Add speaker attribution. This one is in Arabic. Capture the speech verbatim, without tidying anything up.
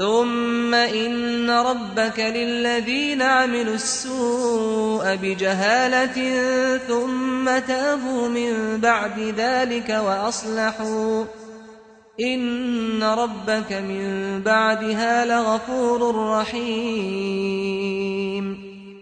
Speaker 1: ثم إن ربك للذين عملوا السوء بجهالة ثم تابوا من بعد ذلك وأصلحوا إن ربك من بعدها لغفور رحيم